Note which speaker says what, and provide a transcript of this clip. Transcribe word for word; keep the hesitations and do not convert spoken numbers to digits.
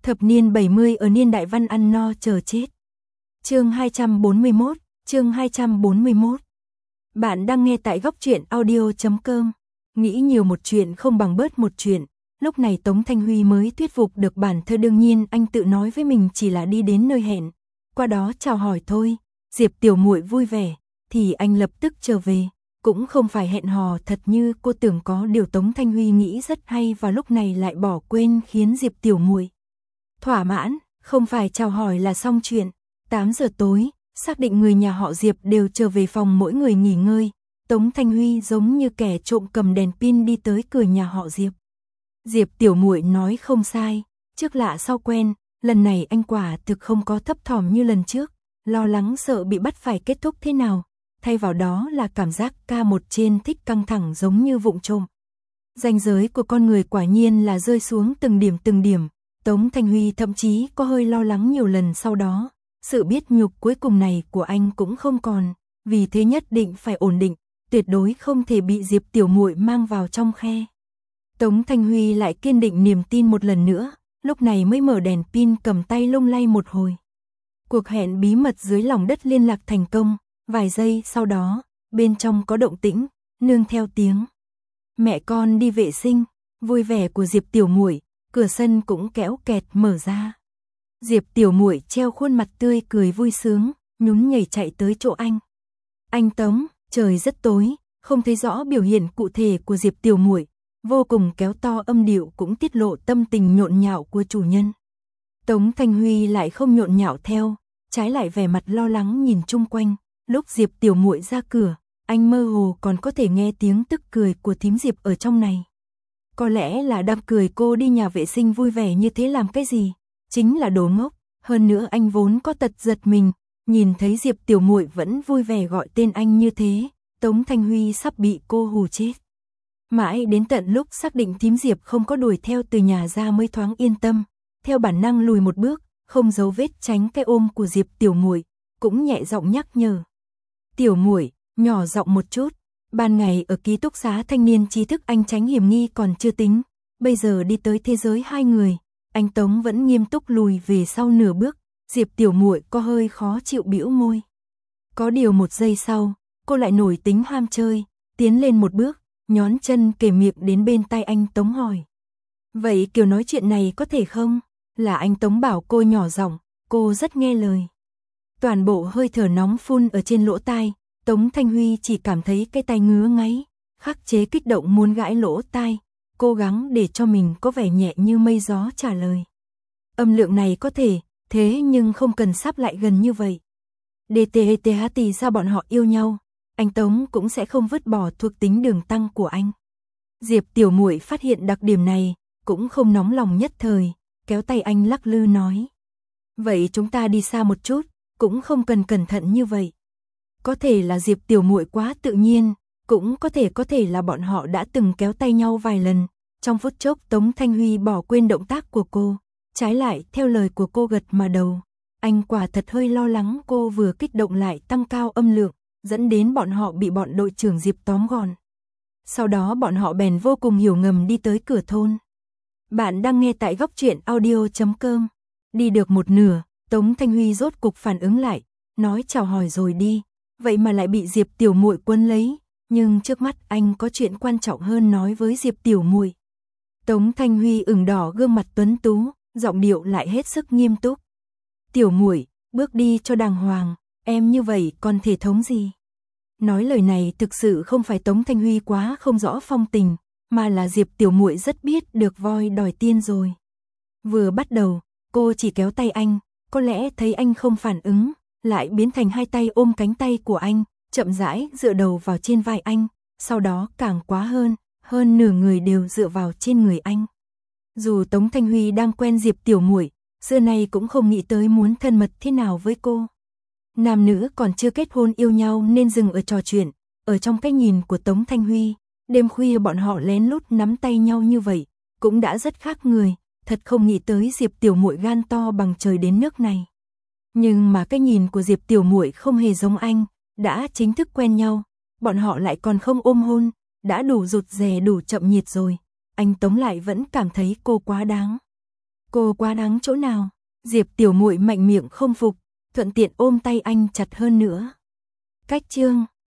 Speaker 1: Thập niên bảy mươi ở niên đại văn ăn no chờ chết. Chương hai trăm bốn mươi mốt, chương hai trăm bốn mươi mốt. Bạn đang nghe tại góc truyện audio chấm com. Nghĩ nhiều một chuyện không bằng bớt một chuyện. Lúc này Tống Thanh Huy mới thuyết phục được bản thơ, đương nhiên anh tự nói với mình chỉ là đi đến nơi hẹn, qua đó chào hỏi thôi. Diệp tiểu muội vui vẻ, thì anh lập tức trở về. Cũng không phải hẹn hò thật như cô tưởng, có điều Tống Thanh Huy nghĩ rất hay và lúc này lại bỏ quên khiến Diệp tiểu muội thỏa mãn, không phải chào hỏi là xong chuyện. tám giờ tối, xác định người nhà họ Diệp đều trở về phòng mỗi người nghỉ ngơi. Tống Thanh Huy giống như kẻ trộm cầm đèn pin đi tới cửa nhà họ Diệp. Diệp tiểu muội nói không sai, trước lạ sau quen, lần này anh quả thực không có thấp thỏm như lần trước, lo lắng sợ bị bắt phải kết thúc thế nào. Thay vào đó là cảm giác ca một trên thích căng thẳng giống như vụng trộm. Ranh giới của con người quả nhiên là rơi xuống từng điểm từng điểm. Tống Thanh Huy thậm chí có hơi lo lắng nhiều lần sau đó. Sự biết nhục cuối cùng này của anh cũng không còn, vì thế nhất định phải ổn định, tuyệt đối không thể bị Diệp tiểu muội mang vào trong khe. Tống Thanh Huy lại kiên định niềm tin một lần nữa, lúc này mới mở đèn pin cầm tay lung lay một hồi. Cuộc hẹn bí mật dưới lòng đất liên lạc thành công, vài giây sau đó, bên trong có động tĩnh, nương theo tiếng mẹ con đi vệ sinh, vui vẻ của Diệp tiểu muội, cửa sân cũng kéo kẹt mở ra. Diệp tiểu muội treo khuôn mặt tươi cười vui sướng, nhún nhảy chạy tới chỗ anh. Anh Tống, trời rất tối, không thấy rõ biểu hiện cụ thể của Diệp tiểu muội, vô cùng kéo to âm điệu cũng tiết lộ tâm tình nhộn nhạo của chủ nhân. Tống Thanh Huy lại không nhộn nhạo theo, trái lại vẻ mặt lo lắng nhìn chung quanh. Lúc Diệp tiểu muội ra cửa, anh mơ hồ còn có thể nghe tiếng tức cười của thím Diệp ở trong này. Có lẽ là đang cười cô đi nhà vệ sinh vui vẻ như thế làm cái gì, chính là đồ ngốc. Hơn nữa anh vốn có tật giật mình, nhìn thấy Diệp tiểu muội vẫn vui vẻ gọi tên anh như thế, Tống Thanh Huy sắp bị cô hù chết. Mãi đến tận lúc xác định thím Diệp không có đuổi theo từ nhà ra mới thoáng yên tâm, theo bản năng lùi một bước, không giấu vết tránh cái ôm của Diệp tiểu muội, cũng nhẹ giọng nhắc nhở. Tiểu muội, nhỏ giọng một chút, ban ngày ở ký túc xá thanh niên trí thức anh tránh hiểm nghi còn chưa tính, bây giờ đi tới thế giới hai người, anh Tống vẫn nghiêm túc lùi về sau nửa bước. Diệp tiểu muội có hơi khó chịu bĩu môi. Có điều một giây sau, cô lại nổi tính ham chơi, tiến lên một bước, nhón chân kề miệng đến bên tai anh Tống hỏi. Vậy kiểu nói chuyện này có thể không? Là anh Tống bảo cô nhỏ giọng, cô rất nghe lời. Toàn bộ hơi thở nóng phun ở trên lỗ tai, Tống Thanh Huy chỉ cảm thấy cái tai ngứa ngáy, khắc chế kích động muốn gãi lỗ tai, cố gắng để cho mình có vẻ nhẹ như mây gió trả lời. Âm lượng này có thể, thế nhưng không cần sắp lại gần như vậy. đê tê hát tê ra bọn họ yêu nhau, anh Tống cũng sẽ không vứt bỏ thuộc tính đường tăng của anh. Diệp tiểu muội phát hiện đặc điểm này, cũng không nóng lòng nhất thời, kéo tay anh lắc lư nói. Vậy chúng ta đi xa một chút, cũng không cần cẩn thận như vậy. Có thể là Diệp tiểu muội quá tự nhiên, cũng có thể có thể là bọn họ đã từng kéo tay nhau vài lần. Trong phút chốc Tống Thanh Huy bỏ quên động tác của cô, trái lại theo lời của cô gật mà đầu. Anh quả thật hơi lo lắng cô vừa kích động lại tăng cao âm lượng, dẫn đến bọn họ bị bọn đội trưởng Diệp tóm gọn. Sau đó bọn họ bèn vô cùng hiểu ngầm đi tới cửa thôn. Bạn đang nghe tại góc truyện audio chấm com. Đi được một nửa, Tống Thanh Huy rốt cục phản ứng lại, nói chào hỏi rồi đi, vậy mà lại bị Diệp tiểu muội quấn lấy, nhưng trước mắt anh có chuyện quan trọng hơn nói với Diệp tiểu muội. Tống Thanh Huy ửng đỏ gương mặt tuấn tú, giọng điệu lại hết sức nghiêm túc. Tiểu muội, bước đi cho đàng hoàng, em như vậy còn thể thống gì? Nói lời này thực sự không phải Tống Thanh Huy quá không rõ phong tình, mà là Diệp tiểu muội rất biết được voi đòi tiên rồi. Vừa bắt đầu, cô chỉ kéo tay anh, có lẽ thấy anh không phản ứng, lại biến thành hai tay ôm cánh tay của anh, chậm rãi dựa đầu vào trên vai anh, sau đó càng quá hơn, hơn nửa người đều dựa vào trên người anh. Dù Tống Thanh Huy đang quen Diệp tiểu muội, xưa nay cũng không nghĩ tới muốn thân mật thế nào với cô. Nam nữ còn chưa kết hôn yêu nhau nên dừng ở trò chuyện, ở trong cái nhìn của Tống Thanh Huy, đêm khuya bọn họ lén lút nắm tay nhau như vậy, cũng đã rất khác người, thật không nghĩ tới Diệp tiểu muội gan to bằng trời đến nước này. Nhưng mà cái nhìn của Diệp tiểu muội không hề giống anh, đã chính thức quen nhau, bọn họ lại còn không ôm hôn, đã đủ rụt rè đủ chậm nhiệt rồi, anh Tống lại vẫn cảm thấy cô quá đáng. Cô quá đáng chỗ nào? Diệp tiểu muội mạnh miệng không phục, thuận tiện ôm tay anh chặt hơn nữa. Cách chương